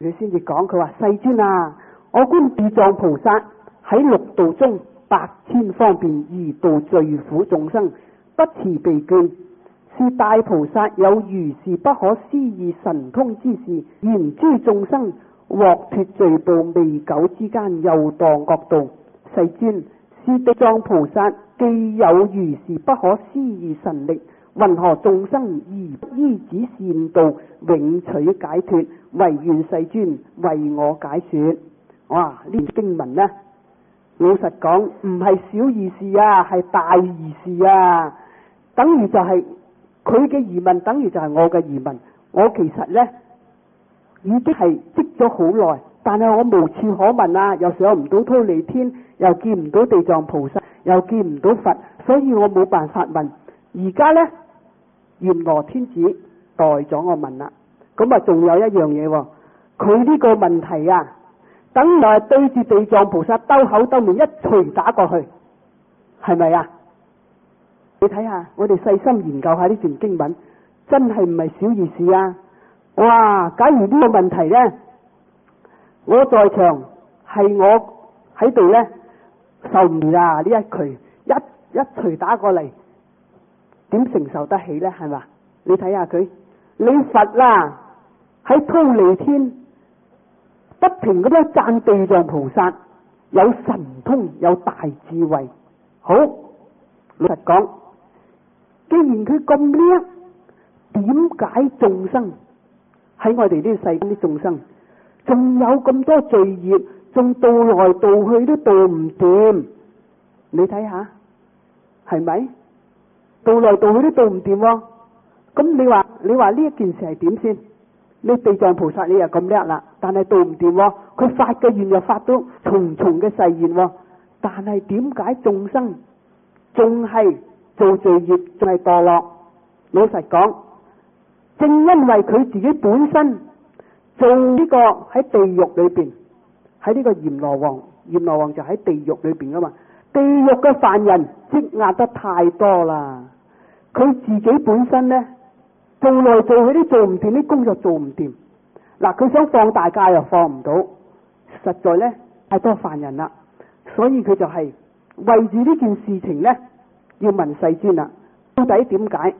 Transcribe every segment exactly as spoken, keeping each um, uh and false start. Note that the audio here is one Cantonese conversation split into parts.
佢先至講，佢話世尊啊，我觀地藏菩薩喺六道中百千方便而度罪苦眾生，不辭被倦，是大菩薩有如是不可思議神通之事，言諸眾生獲脫罪報，未久之間又墮惡道。世尊，是地藏菩薩既有如是不可思議神力，云何眾生而不依止善道，永取解脫？唯願世尊為我解說。哇！呢段經文呢，老實講唔係小意事啊，係大意事啊。等於就係佢嘅疑問，等於就係我嘅疑問。我其實呢已經係積咗好耐，但係我無處可問啊，又上唔到忉利天，又見唔到地藏菩薩，又見唔到佛，所以我冇辦法問。而家呢，閻羅天子代咗我問啦。咁啊，仲有一樣嘢喎，佢呢個問題啊，等於係對住地藏菩薩兜口兜面一錘打過去，係咪啊？你睇下，我哋細心研究下呢段經文，真係唔係小意思啊！哇！假如呢個問題呢，我在場係我喺度呢，受唔住啊！呢一錘一一錘打過嚟，點承受得起呢？係嘛？你睇下佢，你佛啦喺忉利天不停咁樣讚地藏菩薩有神通有大智慧。好，老實講，既然佢咁叻，點解眾生喺我哋呢個世間啲眾生仲有咁多罪業，仲渡來渡去都渡唔掂？你睇下係咪？渡來渡去都渡唔掂喎。咁你話你話呢一件事係點先？你地藏菩薩你又咁叻啦，但係渡唔掂喎。佢發嘅願又發到重重嘅誓願喎，但係點解眾生仲係做罪業，仲係墮落？老實講，正因為佢自己本身做呢個喺地獄裏邊，喺呢個閻羅王，閻羅王就喺地獄裏邊噶嘛。地獄嘅犯人積壓得太多啦，佢自己本身呢，做來做去都做唔掂，啲工作做唔掂。嗱，佢想放大假又放唔到，實在呢太多犯人啦，所以佢就係為住呢件事情呢，要問世尊啦，到底點解？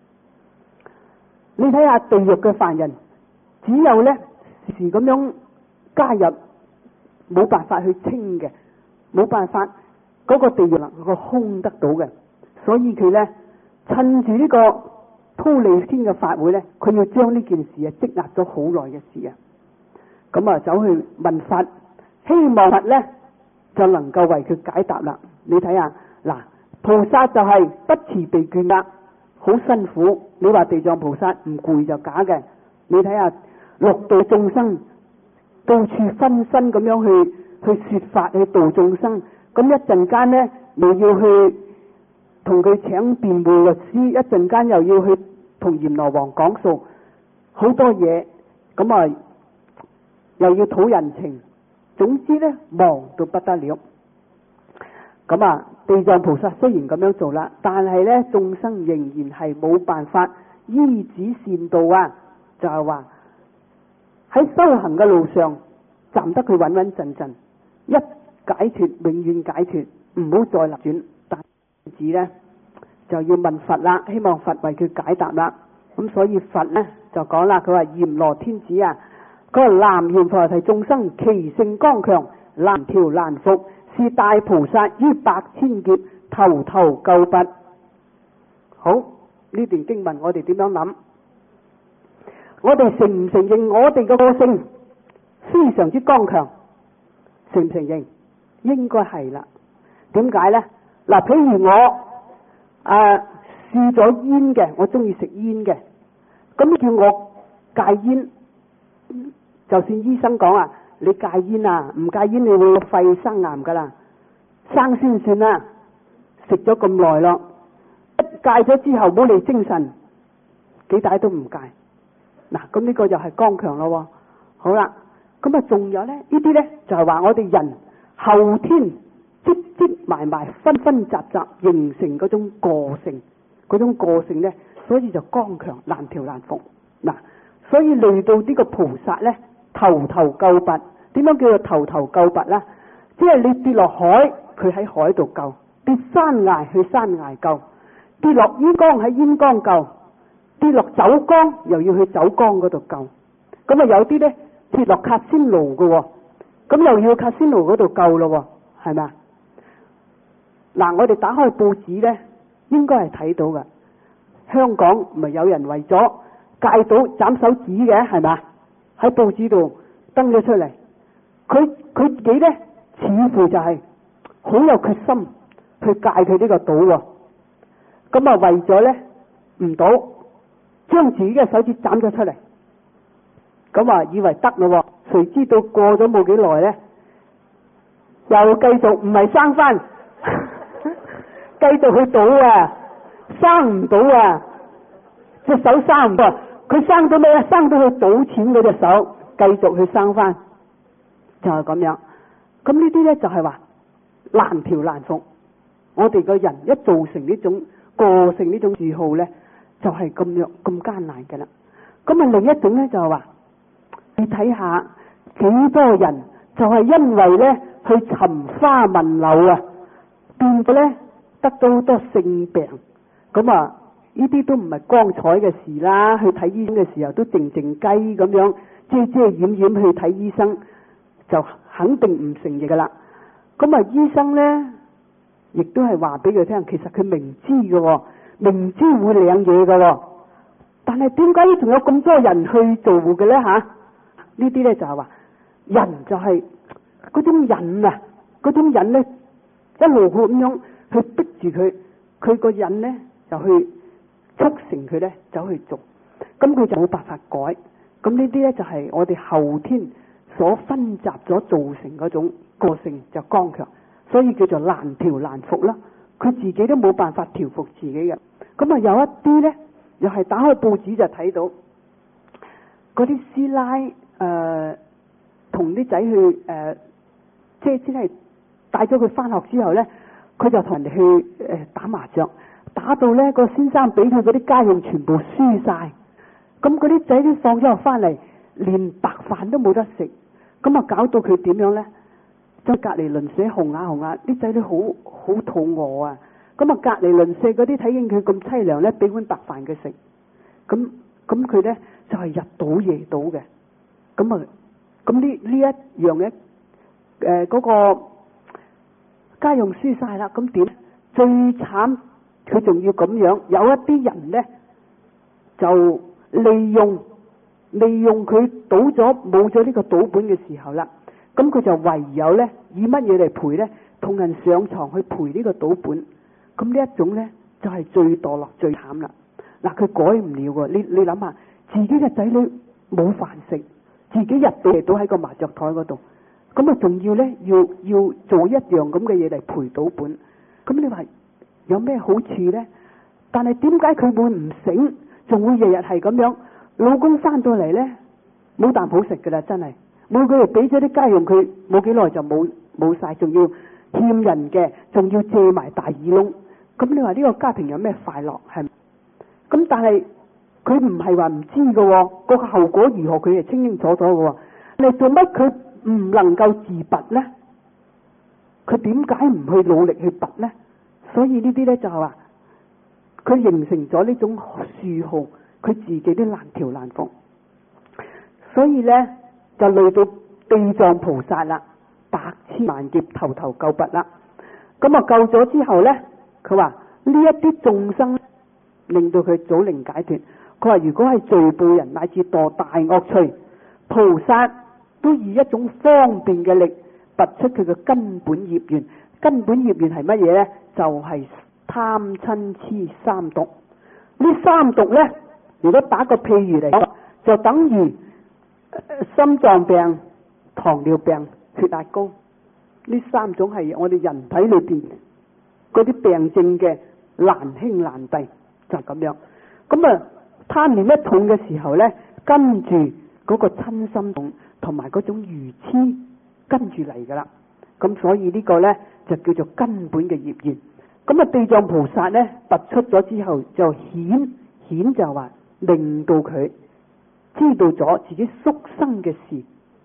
你睇下地獄嘅犯人，只有呢時時咁樣加入，冇辦法去清嘅，冇辦法嗰個地獄能夠空得到嘅，所以佢呢，趁住呢個忉利天嘅法會呢，佢要將呢件事啊積壓咗好耐嘅事啊，咁啊走去問佛，希望佛呢就能夠為佢解答啦。你睇下嗱，菩薩就係不辭被倦啦，好辛苦。你話地藏菩薩唔攰就假嘅。你睇下六道眾生到處分身咁樣去去說法去度眾生，咁一陣間呢，又要去同佢請辯護律師，一陣間又要去同閻羅王講數，好多嘢，咁啊又要討人情，總之呢，忙到不得了。咁啊，地藏菩薩雖然咁樣做啦，但係呢，眾生仍然係冇辦法依止善道啊，就係話喺修行嘅路上站得佢穩穩陣陣，一解脫永遠解脫，唔好再流轉。但係呢就要問佛啦，希望佛為佢解答啦。咁所以佛呢就講啦，佢話閻羅天子啊，佢話南閻浮提眾生其性剛強，難調難服，是大菩薩於百千劫頭頭救拔。好，呢段經文我哋點樣諗？我哋承唔承認我哋嘅個性非常之剛強？承唔承認？應該係啦。點解呢？嗱，譬如我誒試咗煙嘅，我中意食煙嘅，咁叫我戒煙，就算醫生講啊，你戒煙啊，唔戒煙你會肺生癌噶啦，生先算啦。食咗咁耐咯，一戒咗之後冇嚟精神，幾大都唔戒。嗱，咁呢個就係剛強咯。好啦，咁啊仲有呢？呢啲呢就係話我哋人後天積積埋埋分分雜雜形成嗰種個性，嗰種個性呢，所以就剛強難調難服。嗱，所以嚟到呢個菩薩呢， 頭頭救拔。點樣叫做頭頭救拔呢？即係你跌落海，佢喺海度救；跌山崖去山崖救；跌落煙缸喺煙缸救；跌落酒缸又要去酒缸嗰度救。咁啊有啲呢跌落卡仙爐嘅，咁又要去卡仙爐嗰度救咯，係咪啊？嗱，我哋打開報紙呢，應該係睇到嘅。香港咪有人為咗戒賭斬手指嘅，係咪啊？喺報紙度登咗出嚟，佢佢自己呢，似乎就係好有決心去戒佢呢個賭喎。咁啊為咗呢唔賭，將自己嘅手指斬咗出嚟，咁啊以為得咯，誰知道過咗冇幾耐呢，又繼續唔係生翻，繼續去賭啊，生唔到啊，隻手生唔到，佢生到咩？生到去賭錢嗰隻手，繼續去生翻，就係咁樣。咁呢啲呢，就係話難調難服。我哋個人一造成呢種個性呢種嗜好呢，就係咁樣咁艱難嘅啦。咁啊另一種呢，就係話，你睇下幾多人就係因為呢去尋花問柳啊，變咗呢得到好多性病。咁啊呢啲都唔係光彩嘅事啦。去睇醫生嘅時候都靜靜雞咁樣遮遮掩掩去睇醫生，就肯定唔成嘢噶啦。咁啊醫生呢，亦都係話俾佢聽，其實佢明知嘅，明知會領嘢嘅，但係點解仲有咁多人去做嘅呢？吓，呢啲呢就係話人就係嗰種癮啊，嗰種癮呢一路咁樣去逼住佢，佢個癮呢就去促成佢呢走去做，咁佢就冇辦法改。咁呢啲呢就係我哋後天所分集咗造成嗰種個性就剛強，所以叫做難調難服啦。佢自己都冇辦法調服自己嘅。咁啊有一啲呢，又係打開報紙就睇到嗰啲師奶誒同啲仔去誒，即係即係帶咗佢翻學之後呢，佢就同人哋去誒、呃、打麻雀，打到呢個先生俾佢嗰啲家用全部輸晒，咁嗰啲仔都放咗學翻嚟，連白飯都冇得食，咁啊搞到佢點樣呢？就隔離鄰舍紅下紅下，啲仔女好好肚餓啊！咁啊隔離鄰舍嗰啲睇見佢咁凄涼呢，俾碗白飯佢食，咁咁佢呢就係、是、日賭夜賭嘅，咁啊咁呢呢一樣呢，誒、呃、嗰、那個家用輸晒啦，咁點？最慘佢仲要咁樣，有一啲人呢，就利用利用佢賭咗冇咗呢個賭本嘅時候啦。咁佢就唯有呢，以乜嘢嚟賠呢？同人上床去賠呢個賭本。咁呢一種呢，就係、是、最墮落最慘啦。嗱，佢改唔了喎。你你諗下，自己嘅仔女冇飯食，自己日到夜都喺個麻雀台嗰度，咁啊仲要呢，要要做一樣咁嘅嘢嚟賠賭本。咁你話有咩好處呢？但係點解佢會唔醒，仲會日日係咁樣？老公翻到嚟呢，冇啖好食噶啦，真係。每個月俾咗啲家用佢，冇幾耐就冇冇晒，仲要欠人嘅，仲要借埋大耳窿。咁你話呢個家庭有咩快樂？係咪？咁但係佢唔係話唔知嘅，個後果如何佢係清清楚楚嘅。你做乜佢唔能夠自拔呢？佢點解唔去努力去拔呢？所以呢啲呢，就係話佢形成咗呢種嗜好，佢自己都難調難服。所以呢，就累到地藏菩薩啦，百千萬劫頭頭救拔啦。咁啊救咗之後呢，佢話呢一啲眾生令到佢早靈解脫。佢話如果係罪報人乃至墮大惡趣，菩薩都以一種方便嘅力拔出佢嘅根本業緣。根本業緣係乜嘢呢？就係、是、貪嗔癡三毒。呢三毒呢，如果打個譬如嚟講，就等於心臟病、糖尿病、血壓高，呢三種係我哋人體裏邊嗰啲病症嘅難兄難弟，就係、是、咁樣。咁啊，貪念一重嘅時候呢，跟住嗰個親心動同埋嗰種愚癡跟住嚟噶啦。咁所以呢個呢，就叫做根本嘅業緣。咁啊，地藏菩薩呢，拔出咗之後就顯顯就話令到佢知道咗自己宿生嘅事，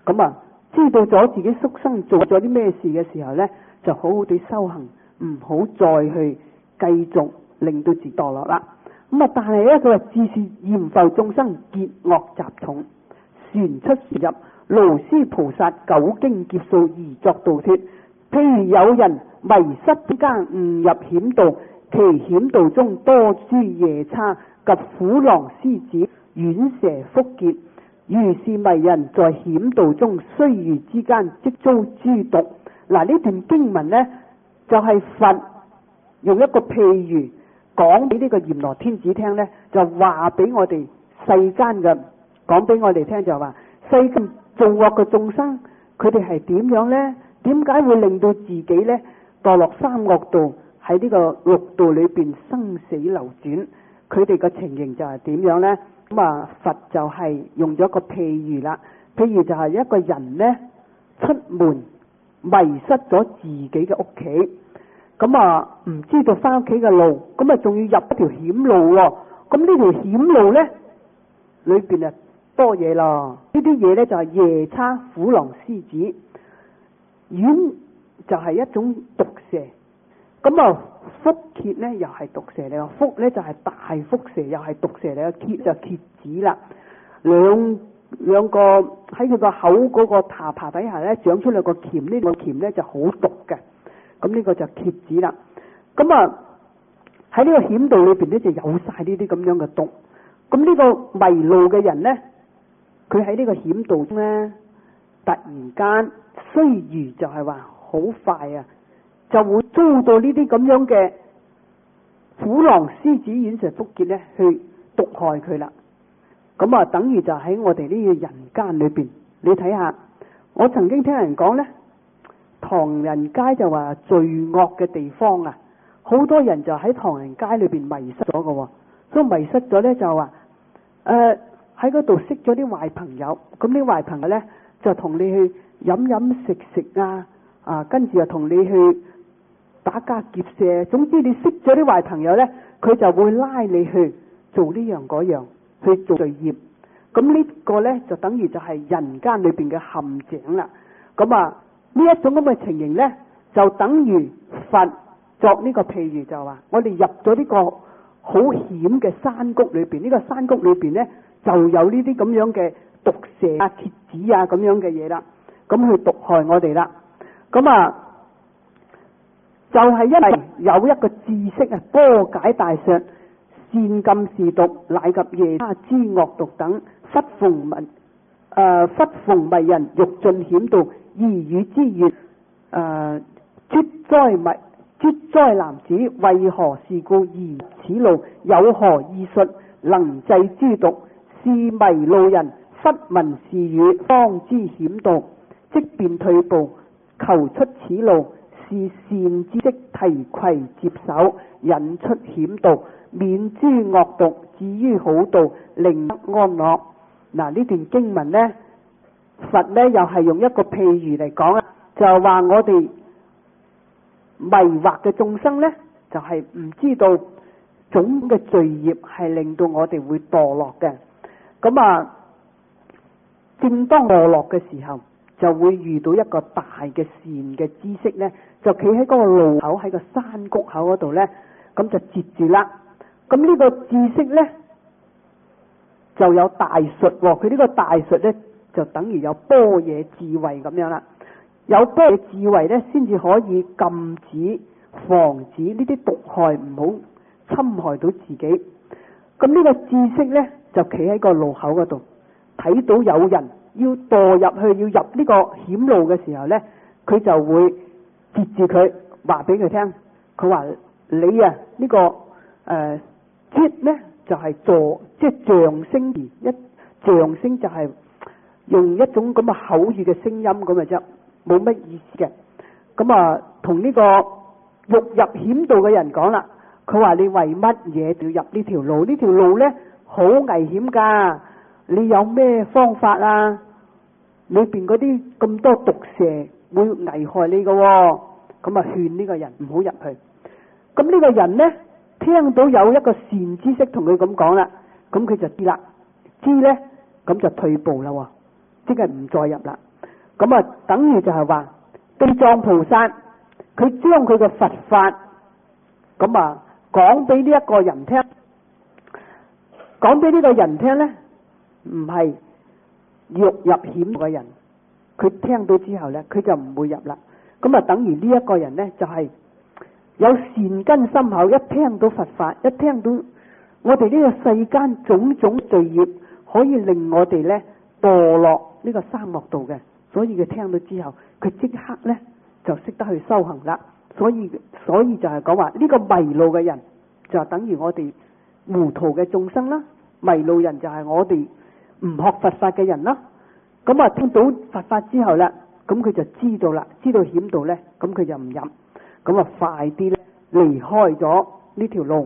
咁啊，知道咗自己宿生做咗啲咩事嘅時候呢，就好好地修行，唔好再去繼續令到自己墮落啦。咁啊，但係呢，佢話自是閻浮眾生結惡習重，旋出旋入，勞師菩薩久經劫數而作度脫。譬如有人迷失之間誤入險道，其險道中多諸夜叉及虎狼獅子、犬蛇蝮結，如是迷人在險道中須臾之間即遭諸毒。嗱，呢段經文呢，就係、是、佛用一個譬喻講俾呢個閻羅天子聽呢，就話俾我哋世間嘅講俾我哋聽，就話世間做惡嘅眾生，佢哋係點樣呢？點解會令到自己呢墮落三惡道，喺呢個六道裏邊生死流轉？佢哋嘅情形就係點樣呢？咁啊，佛就係用咗個譬喻啦。譬如就係一個人呢，出門迷失咗自己嘅屋企，咁啊唔知道翻屋企嘅路，咁啊仲要入一條險路喎。咁呢條險路呢，裏邊啊多嘢咯。呢啲嘢呢，就係夜叉、虎狼、獅子。犬就係一種毒蛇，咁啊蝮蠍呢又係毒蛇嚟，蝮呢就係大蝮蛇，又係毒蛇嚟，蠍就蠍子啦。兩兩個喺佢個口嗰個下巴底下呢長出兩個鉗，呢、這個鉗呢就好毒嘅，咁呢個就蠍子啦。咁啊喺呢個險道裏邊呢，就有晒呢啲咁樣嘅毒。咁呢個迷路嘅人呢，佢喺呢個險道中呢，突然間須臾就係話好快啊，就會遭到呢啲咁樣嘅虎狼獅子犬蛇蝮結咧去毒害佢啦。咁啊，等於就喺我哋呢個人間裏邊，你睇下，我曾經聽人講呢，唐人街就話罪惡嘅地方啊，好多人就喺唐人街裏邊迷失咗嘅，所以迷失咗呢，就話誒喺嗰度識咗啲壞朋友，咁啲壞朋友呢，就同你去飲飲食食啊，啊，跟住又同你去打家劫舍，總之你識咗啲壞朋友呢，佢就會拉你去做呢樣嗰樣，去做罪業。咁呢個呢，就等於就係人間裏邊嘅陷阱啦。咁啊呢一種咁嘅情形呢，就等於佛作呢個譬喻，就話我哋入咗呢個好險嘅山谷裏邊，呢、這個山谷裏邊呢，就有呢啲咁樣嘅毒蛇啊、蠍子啊咁樣嘅嘢啦，咁去毒害我哋啦。咁啊，就係、是、因為有一個知識啊，波解大術，善禁是毒，乃及夜叉之惡毒等，忽逢迷誒忽逢迷人，欲進險道，而與之越誒絕災迷絕災男子，為何是故？而此路有何異術能制諸毒？是迷路人忽聞是語，方知險道，即便退步，求出此路。是善知識提攜接手，引出險道，免諸惡毒，至於好道，令得安樂。嗱，呢段經文呢，佛呢又係用一個譬喻嚟講啊，就係話我哋迷惑嘅眾生呢，就係、是、唔知道總嘅罪業係令到我哋會墮落嘅。咁啊，正當墮落嘅時候，就會遇到一個大嘅善嘅知識呢，就企喺嗰個路口，喺個山谷口嗰度呢，咁就截住啦。咁呢個知識呢，就有大術，佢呢個大術呢，就等於有般若智慧咁樣啦。有般若智慧呢，先至可以禁止、防止呢啲毒害唔好侵害到自己。咁呢個知識呢，就企喺個路口嗰度，睇到有人要墮入去，要入呢個險路嘅時候呢，佢就會截住佢，話俾佢聽。佢話你啊，呢、這個誒截呢就係、是、助，即係象聲詞，一象聲就係用一種咁嘅口語嘅聲音咁嘅啫，冇乜意思嘅。咁啊，同呢個欲入險道嘅人講啦，佢話你為乜嘢要入呢條路？呢條路呢好危險噶，你有咩方法啊？裏邊嗰啲咁多毒蛇會危害你噶、哦，咁啊勸呢個人唔好入去。咁呢個人呢，聽到有一個善知識同佢咁講啦，咁佢就知啦，知呢，咁就退步啦，即係唔再入啦。 咁啊，等於就係話地藏菩薩佢將佢嘅佛法咁啊講俾呢一個人聽，講俾呢個人聽咧，唔係欲入險嘅人，佢聽到之後咧，佢就唔會入啦。咁啊，等於呢一個人咧，就係有善根深厚，一聽到佛法，一聽到我哋呢個世間種種罪業，可以令我哋咧墮落呢個三惡道嘅，所以佢聽到之後，佢即刻咧就識得去修行啦。所以所以就係講話呢個迷路嘅人，就等於我哋糊塗嘅眾生啦。迷路人就係我哋唔學佛法嘅人啦。咁啊，聽到佛法之後咧，咁佢就知道啦，知道險道咧，咁佢就唔入，咁啊快啲咧離開咗呢條路。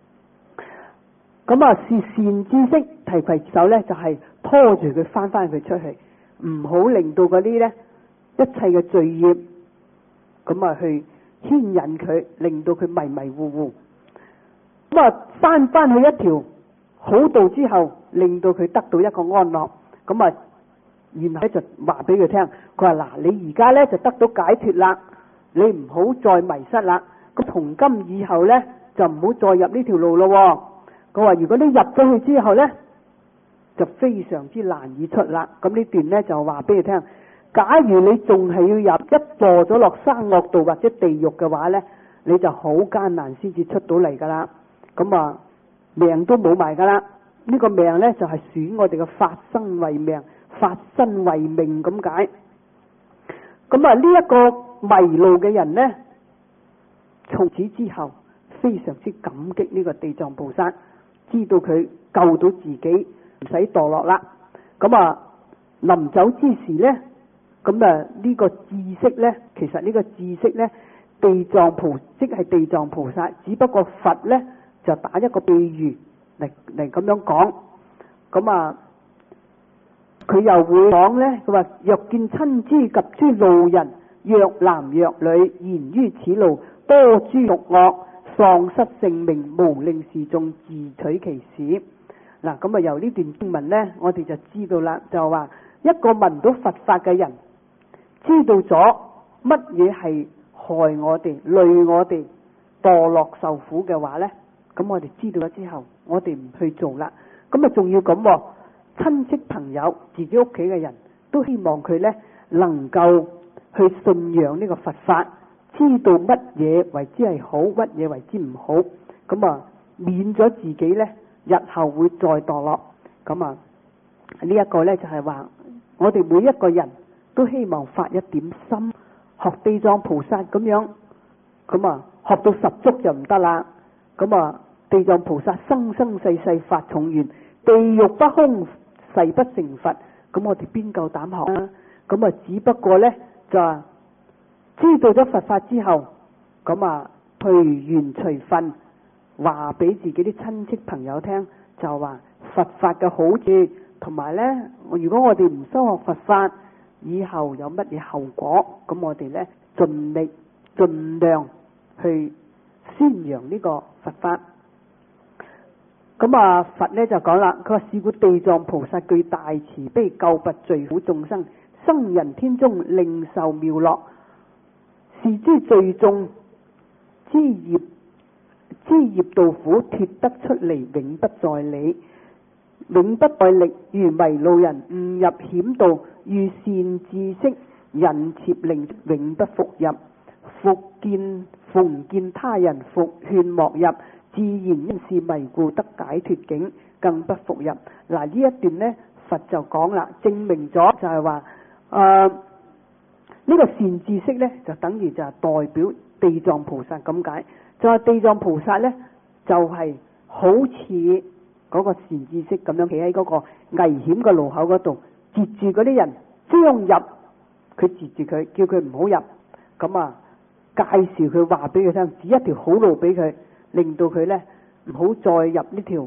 咁啊，是善知識提攜手咧，就係拖住佢翻翻佢出去，唔好令到嗰啲咧一切嘅罪業咁啊去牽引佢，令到佢迷迷糊糊。咁啊，翻翻去一條好道之後，令到佢得到一個安樂。咁啊，然後咧就話俾佢聽，佢話嗱，你而家咧就得到解脫啦，你唔好再迷失啦。咁從今以後咧就唔好再入呢條路咯。佢話如果你入咗去之後咧，就非常之難以出啦。咁呢段咧就話俾佢聽，假如你仲係要入，一墮咗落三惡道或者地獄嘅話咧，你就好艱難先至出到嚟噶啦。咁啊，命都冇埋噶啦。呢個命咧就係選我哋嘅法身為命，法身為命咁解。咁啊，呢一個迷路嘅人咧，從此之後非常之感激呢個地藏菩薩，知道佢救到自己唔使墮落啦。咁啊，臨走之時咧，咁啊呢個知識咧，其實呢個知識咧，地藏菩即係地藏菩薩，只不過佛咧就打一個比喻嚟嚟咁樣講。咁啊，佢又會講咧，佢話若見親知及諸路人，若男若女，言於此路多諸毒惡，喪失性命，無令示眾，自取其死。嗱，咁啊由呢段經文咧，我哋就知道啦，就話一個聞到佛法嘅人，知道咗乜嘢係害我哋、累我哋墮落受苦嘅話咧，咁我哋知道咗之後，我哋唔去做啦。咁啊仲要咁，親戚朋友、自己屋企嘅人都希望佢咧能夠去信仰呢個佛法，知道乜嘢為之係好，乜嘢為之唔好，咁啊免咗自己咧日後會再墮落。咁啊呢一個咧就係話，我哋每一個人都希望發一點心，學地藏菩薩咁樣，咁啊學到十足就唔得啦。咁啊地藏菩薩生生世世發重願，地獄不空誓不成佛，咁我哋邊夠膽學啊？咁啊只不過咧就話知道咗佛法之後，咁啊隨緣隨分話俾自己啲親戚朋友聽，就話佛法嘅好處，同埋咧如果我哋唔修學佛法，以後有乜嘢後果，咁我哋咧盡力盡量去宣揚呢個佛法。咁啊佛咧就講啦，佢話是故地藏菩薩具大慈悲，救拔罪苦眾生，生人天中，令受妙樂。是諸罪眾之業之業道苦，脫得出離，永不再理，永不再力。如迷路人誤入險道，遇善知識引切令，永不復入。復見逢見他人復勸莫入，自然因是迷故得解脫境，更不復入。嗱，呢一段呢，佛就講啦，證明咗就係話誒呢個善知識呢，就等於就係代表地藏菩薩咁解。就係地藏菩薩呢，就係、是、好似嗰個善知識咁樣企喺嗰個危險嘅路口嗰度，截住嗰啲人將入，佢截住佢，叫佢唔好入。咁啊介紹佢，話俾佢聽，指一條好路俾佢，令到佢呢唔好再入呢條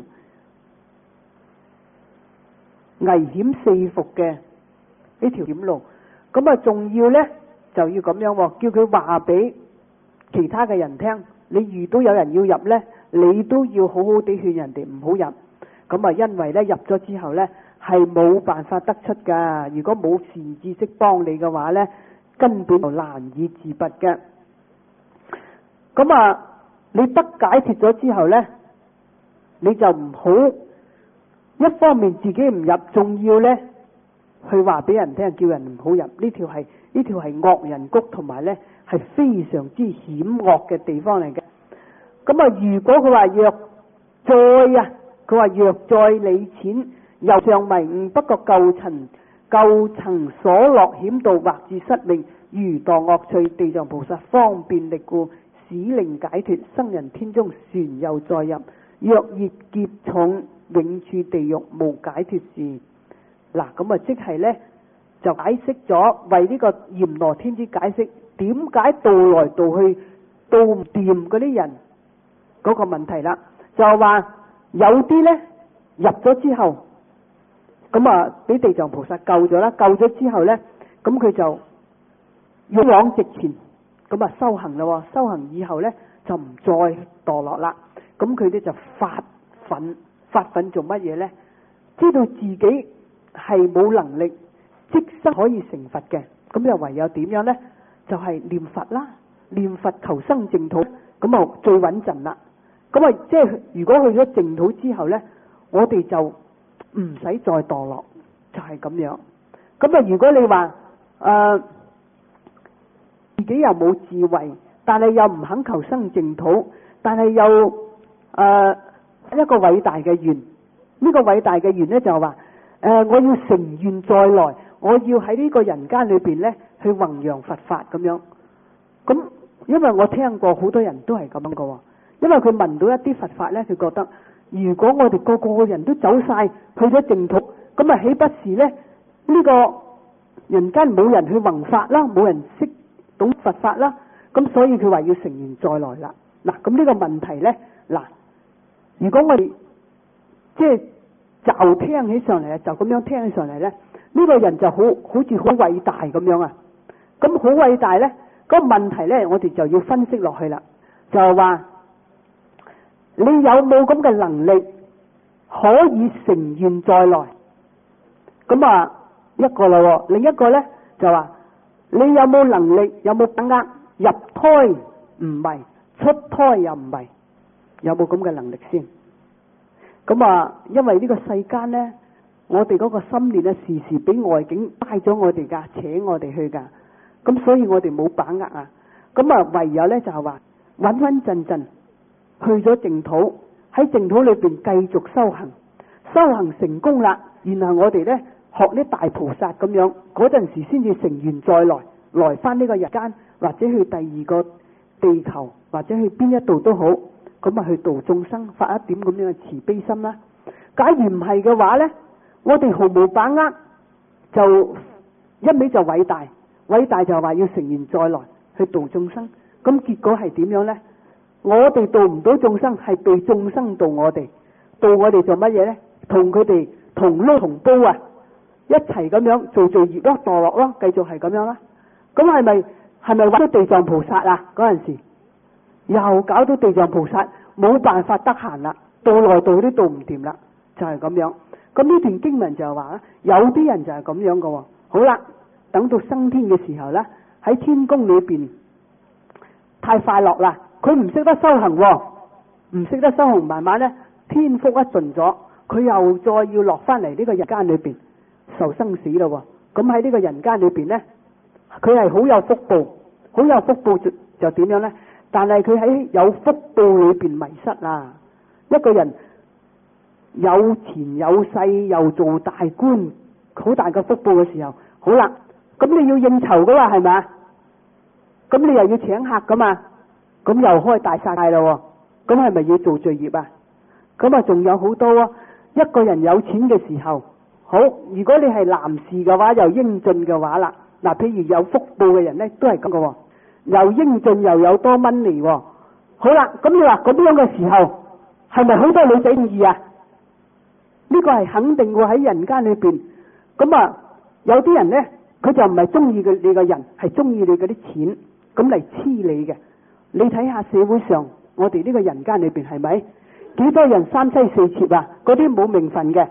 危險四伏嘅呢條險路。咁啊仲要呢就要咁樣，叫佢話俾其他嘅人聽，你遇到有人要入呢，你都要好好地勸人哋唔好入。咁啊因為呢入咗之後呢， 係冇辦法得出噶。如果冇善知識幫你嘅話呢，根本就難以自拔嘅。咁啊，你得解脫咗之後呢，你就唔好一方面自己唔入，仲要呢去話俾人聽，叫人唔好入。呢條係呢條係惡人谷，同埋呢係非常之險惡嘅地方嚟嘅。咁啊，如果佢話若再啊，佢話若再理淺，猶尚迷誤，不覺舊塵舊塵所落險道，或致失命，如墮惡趣。地藏菩薩方便力故，使令解脫。生人天中，旋又再入。若業劫重，永處地獄，無解脫事。嗱，咁啊，即係呢，就解釋咗，為呢個閻羅天子解釋點解渡來渡去渡唔掂嗰啲人嗰個問題啦。就話有啲呢入咗之後，咁啊俾地藏菩薩救咗啦，救咗之後呢，咁佢就勇往直前，咁啊修行啦，修行以後呢，就唔再墮落啦。咁佢哋就發奮，發奮做乜嘢呢？知道自己係冇能力即生可以成佛嘅，咁又唯有點樣呢？就係、是、念佛啦，念佛求生淨土，咁啊最穩陣啦。咁啊，即係如果去咗淨土之後呢，我哋就唔使再墮落，就係、是、咁樣。咁啊，如果你話誒、呃、自己又冇智慧，但係又唔肯求生淨土，但係又誒、呃、一個偉大嘅願，呢、這個偉大嘅願呢，就係話誒我要成願再來，我要喺呢個人間裏邊呢去弘揚佛法咁樣。咁因為我聽過好多人都係咁樣嘅。因為佢聞到一啲佛法呢，佢覺得如果我哋個個人都走晒去咗淨土，咁啊豈不是呢？呢、這個人間冇人去弘法啦，冇人識懂佛法啦，咁所以佢話要成願再來啦。嗱，咁呢個問題呢，嗱，如果我哋即係就聽起上嚟，就咁樣聽起上嚟呢，呢、這個人就好好似好偉大咁樣啊。咁好偉大呢，嗰、那個問題呢，我哋就要分析落去啦，就係話。你有冇咁嘅能力可以成願再來？咁啊一個啦，另一個呢，就話你有冇能力，有冇把握入胎唔迷，出胎又唔迷，有冇咁嘅能力先？咁啊，因為呢個世間呢，我哋嗰個心念呢，時時俾外境帶咗我哋噶，扯我哋去噶，咁所以我哋冇把握啊。咁啊，唯有呢，就係話穩穩陣陣。去咗淨土，喺淨土裏邊繼續修行，修行成功啦，然後我哋呢學啲大菩薩咁樣，嗰陣時先至成願再來，來翻呢個人間，或者去第二個地球，或者去邊一度都好，咁啊去度眾生，發一點咁樣嘅慈悲心啦。假如唔係嘅話呢，我哋毫無把握，就一味就偉大，偉大就話要成願再來去度眾生，咁結果係點樣呢？我哋度唔到眾生，係被眾生度我哋，度我哋做乜嘢呢？同佢哋同撈同煲啊，一齊咁樣做做業咯，墮落咯，繼續係咁樣啦。咁係咪係咪揾到地藏菩薩啊？嗰陣時又搞到地藏菩薩冇辦法得閒啦，度來度都度唔掂啦，就係、是、咁樣。咁呢段經文就係話有啲人就係咁樣噶。好啦，等到升天嘅時候呢，喺天宮裏邊太快樂啦。佢唔識得修行，唔識得修行，慢慢呢，天福一盡咗，佢又再要落翻嚟呢個人間裏邊受生死咯。咁喺呢個人間裏邊呢，佢係好有福報，好有福報就就點樣呢？但係佢喺有福報裏邊迷失啦。一個人有錢有勢又做大官，好大嘅福報嘅時候，好啦，咁你要應酬噶嘛，係咪？咁你又要請客噶嘛？咁又開大殺戒咯，咁係咪要做罪業啊？咁啊仲有好多啊！一個人有錢嘅時候，好，如果你係男士嘅話，又英俊嘅話啦，嗱，譬如有福報嘅人呢，都係咁嘅，又英俊又有多 money，好啦，咁你話咁樣嘅時候，係咪好多女仔中意啊？呢個係肯定喎，喺人間裏邊，咁啊有啲人呢，佢就唔係中意嘅你個人，係中意你嗰啲錢，咁嚟黐你嘅。你睇下社會上，我哋呢個人間裏邊係咪幾多人三妻四妾啊？嗰啲冇名分嘅，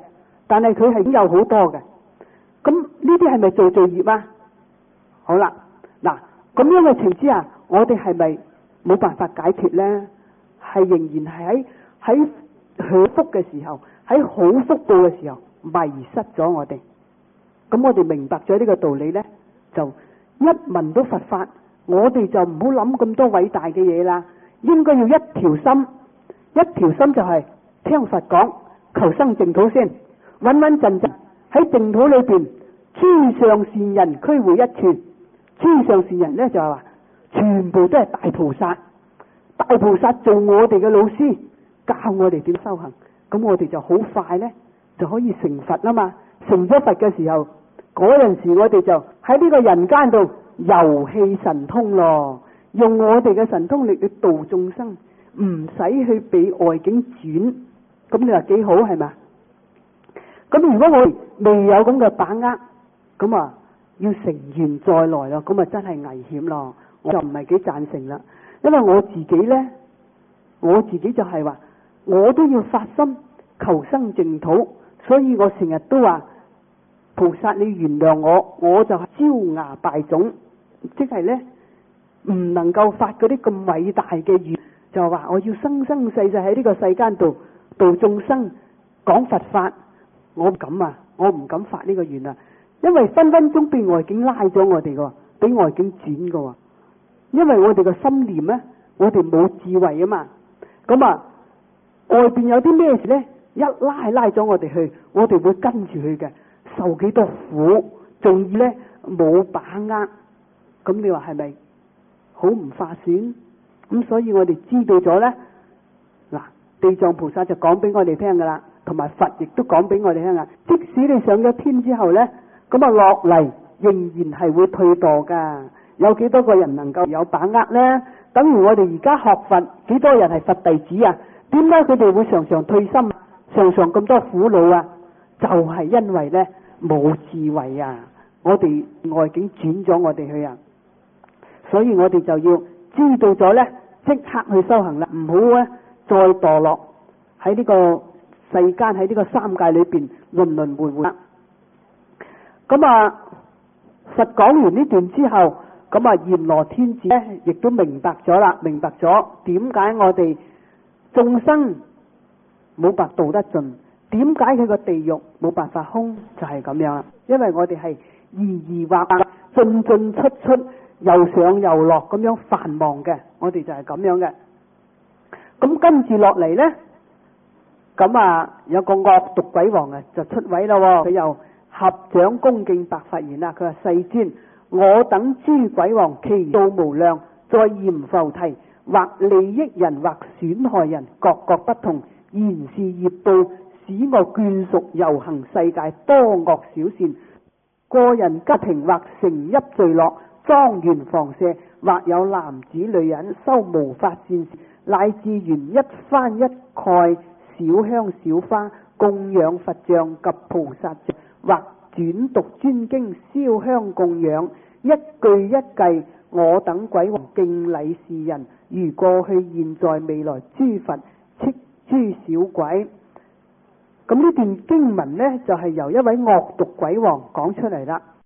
但係佢係擁有好多嘅。咁呢啲係咪做罪業啊？好啦，嗱，咁樣嘅情之下，我哋係咪冇辦法解脫呢？係仍然係喺喺享福嘅時候，喺好福報嘅時候迷失咗我哋。咁我哋明白咗呢個道理呢，就一聞到佛法，我哋就唔好諗咁多偉大嘅嘢啦，應該要一條心，一條心就係聽佛講，求生淨土先，穩穩陣陣喺淨土裏邊，諸上善人俱會一處。諸上善人呢，就係話，全部都係大菩薩，大菩薩做我哋嘅老師，教我哋點修行，咁我哋就好快呢，就可以成佛啦嘛。成咗佛嘅時候，嗰陣時我哋就喺呢個人間度遊戲神通咯，用我哋嘅神通力去度眾生，唔使去俾外境轉，咁你話幾好係嘛？咁如果我未有咁嘅把握，咁啊要成緣再來咯，咁啊真係危險咯，我就唔係幾贊成啦。因為我自己呢，我自己就係話，我都要發心求生淨土，所以我成日都話，菩薩你原諒我，我就係焦芽敗種，即係呢，唔能夠發嗰啲咁偉大嘅願，就話我要生生世世喺呢個世間度度眾生講佛法，我唔敢啊，我唔敢發呢個願啊，因為分分鐘被外境拉咗我哋噶，俾外境轉噶，因為我哋個心念呢，我哋冇智慧啊嘛，咁啊外邊有啲咩事呢，一拉係拉咗我哋去，我哋會跟住去嘅。受幾多苦，仲要呢冇把握，咁你話係咪好唔划算？咁所以我哋知道咗呢，嗱，地藏菩薩就講俾我哋聽噶啦，同埋佛亦都講俾我哋聽啊。即使你上咗天之後呢，咁啊落嚟仍然係會退墮噶。有幾多個人能夠有把握呢？等於我哋而家學佛，幾多人係佛弟子啊？點解佢哋會常常退心，常常咁多苦惱啊？就係因為呢。冇智慧啊！我哋外境轉咗我哋去啊，所以我哋就要知道咗呢，即刻去修行啦，唔好咧再墮落喺呢個世間，喺呢個三界裏邊輪輪迴迴。咁啊，佛講完呢段之後，咁啊閻羅天子呢亦都明白咗啦，明白咗點解我哋眾生冇白度得盡。點解佢個地獄冇辦法空？就係、是、咁樣啦，因為我哋係疑疑惑惑、進進出出、又上又落咁樣繁忙嘅，我哋就係咁樣嘅。咁跟住落嚟呢，咁啊有個惡毒鬼王啊就出位咯，佢又合掌恭敬白佛言啦，佢話世尊，我等諸鬼王其數無量，在閻浮提，或利益人，或損害人，各各不同，言是業報。使我眷屬遊行世界，多惡小善，個人家庭或城邑聚落，莊園房舍，或有男子女人修無法善事，乃至緣一幡一蓋小香小花供養佛像及菩薩像，或轉讀專經燒香供養，一句一計，我等鬼王敬禮是人，如過去現在未來諸佛斥諸小鬼。咁呢段經文呢，就係由一位惡毒鬼王講出嚟啦。